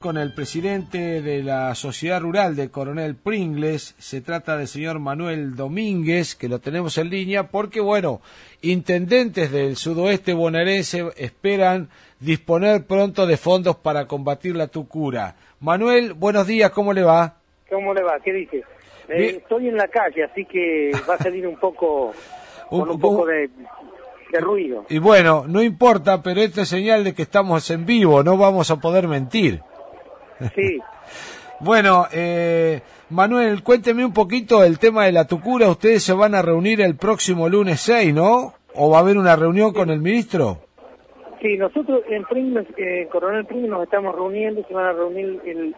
con el presidente de la Sociedad Rural de Coronel Pringles. Se trata del señor Manuel Domínguez, que lo tenemos en línea, porque, bueno, intendentes del sudoeste bonaerense esperan disponer pronto de fondos para combatir la tucura. Manuel, buenos días, ¿cómo le va? ¿Cómo le va? ¿Qué dice? Estoy en la calle, así que va a salir un poco, con un poco de ruido. Y bueno, no importa, pero esta es señal de que estamos en vivo, no vamos a poder mentir. Sí. Bueno, Manuel, cuénteme un poquito el tema de la tucura. Ustedes se van a reunir el próximo lunes 6, ¿no? ¿O va a haber una reunión con el ministro? Sí, nosotros en Pringles, Coronel Pringles nos estamos reuniendo, se van a reunir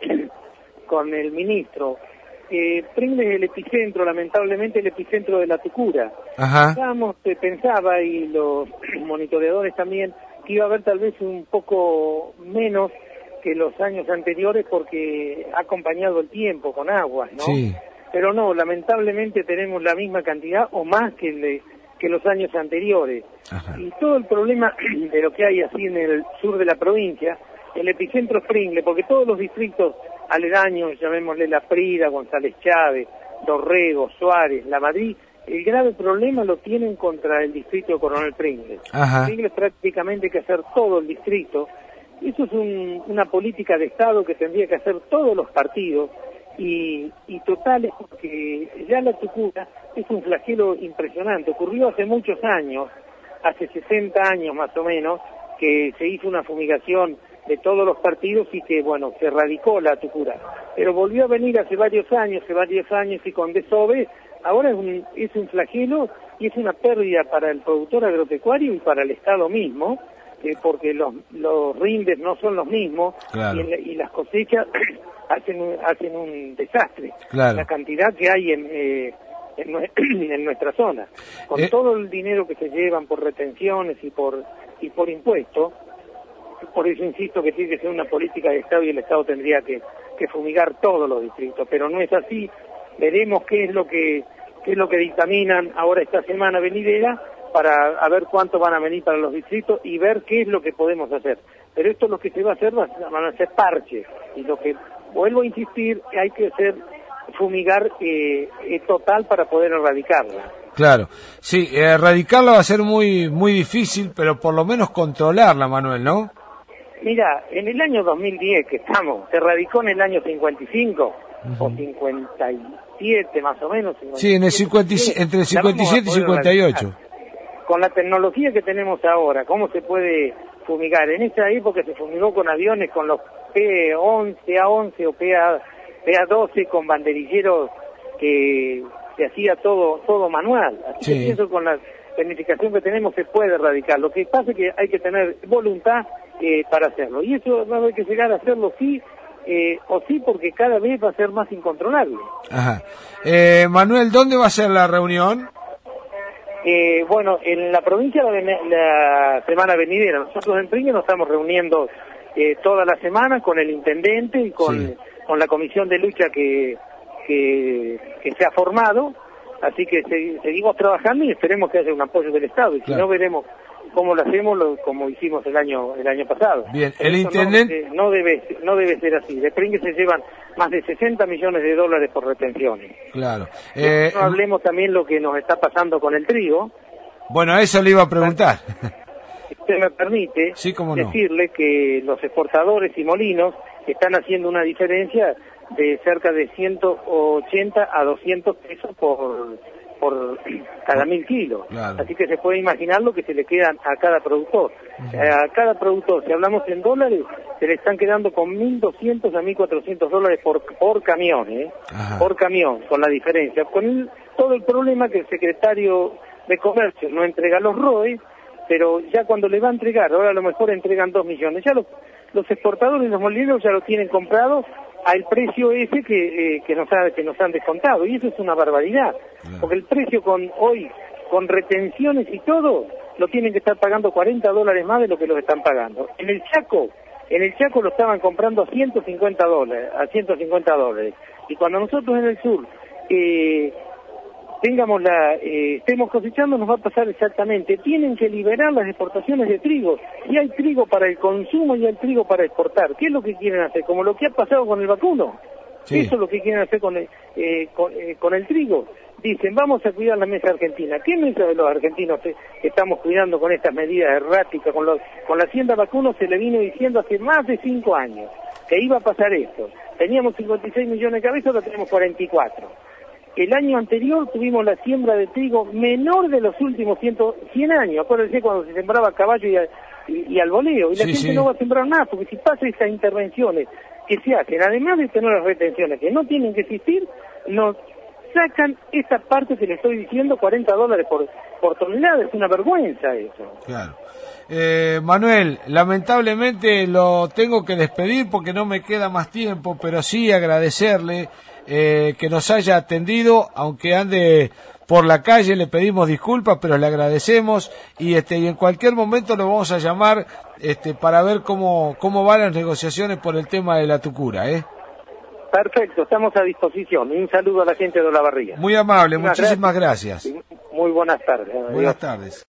con el ministro. Pringles es el epicentro, lamentablemente el epicentro de la tucura. Ajá. Pensaba, y los monitoreadores también, que iba a haber tal vez un poco menos que los años anteriores porque ha acompañado el tiempo con aguas, ¿no? Sí. Pero no, lamentablemente tenemos la misma cantidad o más que los años anteriores. Ajá. Y todo el problema de lo que hay así en el sur de la provincia, el epicentro es Pringles, porque todos los distritos aledaños, llamémosle La Prida, González Chávez, Dorrego, Suárez, La Madrid, el grave problema lo tienen contra el distrito de Coronel Pringles. Ajá. Pringles prácticamente hay que hacer todo el distrito. Eso es una política de Estado que tendría que hacer todos los partidos, y total es porque ya la tucura es un flagelo impresionante. Ocurrió hace muchos años, hace 60 años más o menos, que se hizo una fumigación de todos los partidos y que, bueno, se erradicó la tucura. Pero volvió a venir hace varios años y con desove, ahora es un flagelo y es una pérdida para el productor agropecuario y para el Estado mismo, porque los rindes no son los mismos. Claro. y las cosechas hacen un desastre. Claro. La cantidad que hay en nuestra zona, con todo el dinero que se llevan por retenciones y por impuestos. Por eso insisto que tiene que ser una política de Estado y el Estado tendría que fumigar todos los distritos, pero no es así. Veremos qué es lo que dictaminan ahora esta semana venidera para ver cuánto van a venir para los distritos y ver qué es lo que podemos hacer. Pero esto lo que se va a hacer van a ser parches, y lo que vuelvo a insistir, hay que fumigar total para poder erradicarla. Claro, sí, erradicarla va a ser muy muy difícil, pero por lo menos controlarla, Manuel, ¿no? Mira, en el año 2010 que estamos, se erradicó en el año 55 o 57 más o menos. 57, sí, entre el 57 y 58. Con la tecnología que tenemos ahora, ¿cómo se puede fumigar? En esa época se fumigó con aviones, con los P-11, A-11 o PA-12, con banderilleros que se hacía todo manual. Así que pienso con la planificación que tenemos se puede erradicar. Lo que pasa es que hay que tener voluntad para hacerlo. Y eso va a haber que llegar a hacerlo sí o sí, porque cada vez va a ser más incontrolable. Ajá. Manuel, ¿dónde va a ser la reunión? Bueno, en la provincia la semana venidera. Nosotros en Pringles nos estamos reuniendo toda la semana con el intendente y con la comisión de lucha que se ha formado, así que seguimos trabajando y esperemos que haya un apoyo del Estado, y si no veremos cómo lo hacemos, como hicimos el año pasado. Bien, el intendente no debe ser así. De Pringles se llevan más de 60 millones de dólares por retenciones. Claro. No hablemos también lo que nos está pasando con el trigo. Bueno, eso le iba a preguntar. Si usted me permite, sí, cómo no, decirle que los exportadores y molinos están haciendo una diferencia de cerca de 180 a 200 pesos por cada 1.000 kilos. Claro. Así que se puede imaginar lo que se le quedan a cada productor. A cada productor, si hablamos en dólares, se le están quedando con 1.200 a 1.400 dólares por camión, por camión, con la diferencia. Con todo el problema que el secretario de Comercio no entrega los ROE, pero ya cuando le va a entregar, ahora a lo mejor entregan 2 millones, ya los exportadores y los molineros ya lo tienen comprado al precio ese que nos han descontado, y eso es una barbaridad, porque el precio hoy, con retenciones y todo, lo tienen que estar pagando 40 dólares más de lo que los están pagando. En el Chaco lo estaban comprando a 150 dólares, y cuando nosotros en el sur estemos cosechando, nos va a pasar exactamente. Tienen que liberar las exportaciones de trigo. Y hay trigo para el consumo y hay trigo para exportar. ¿Qué es lo que quieren hacer? Como lo que ha pasado con el vacuno. Sí. Eso es lo que quieren hacer con el trigo. Dicen, vamos a cuidar la mesa argentina. ¿Qué mesa de los argentinos que estamos cuidando con estas medidas erráticas? Con la hacienda vacuno se le vino diciendo hace más de 5 años que iba a pasar esto. Teníamos 56 millones de cabezas, ahora tenemos 44. El año anterior tuvimos la siembra de trigo menor de los últimos 100 años. Acuérdense cuando se sembraba a caballo y al voleo. Y la gente no va a sembrar nada, porque si pasa estas intervenciones que se hacen, además de tener las retenciones que no tienen que existir, nos sacan esa parte que le estoy diciendo, $40 por tonelada. Es una vergüenza eso. Claro. Manuel, lamentablemente lo tengo que despedir porque no me queda más tiempo, pero sí agradecerle que nos haya atendido, aunque ande por la calle, le pedimos disculpas, pero le agradecemos y en cualquier momento lo vamos a llamar para ver cómo van las negociaciones por el tema de la tucura, Perfecto, estamos a disposición. Un saludo a la gente de Olavarría. Muy amable, muchísimas gracias. Muy buenas tardes. Buenas tardes.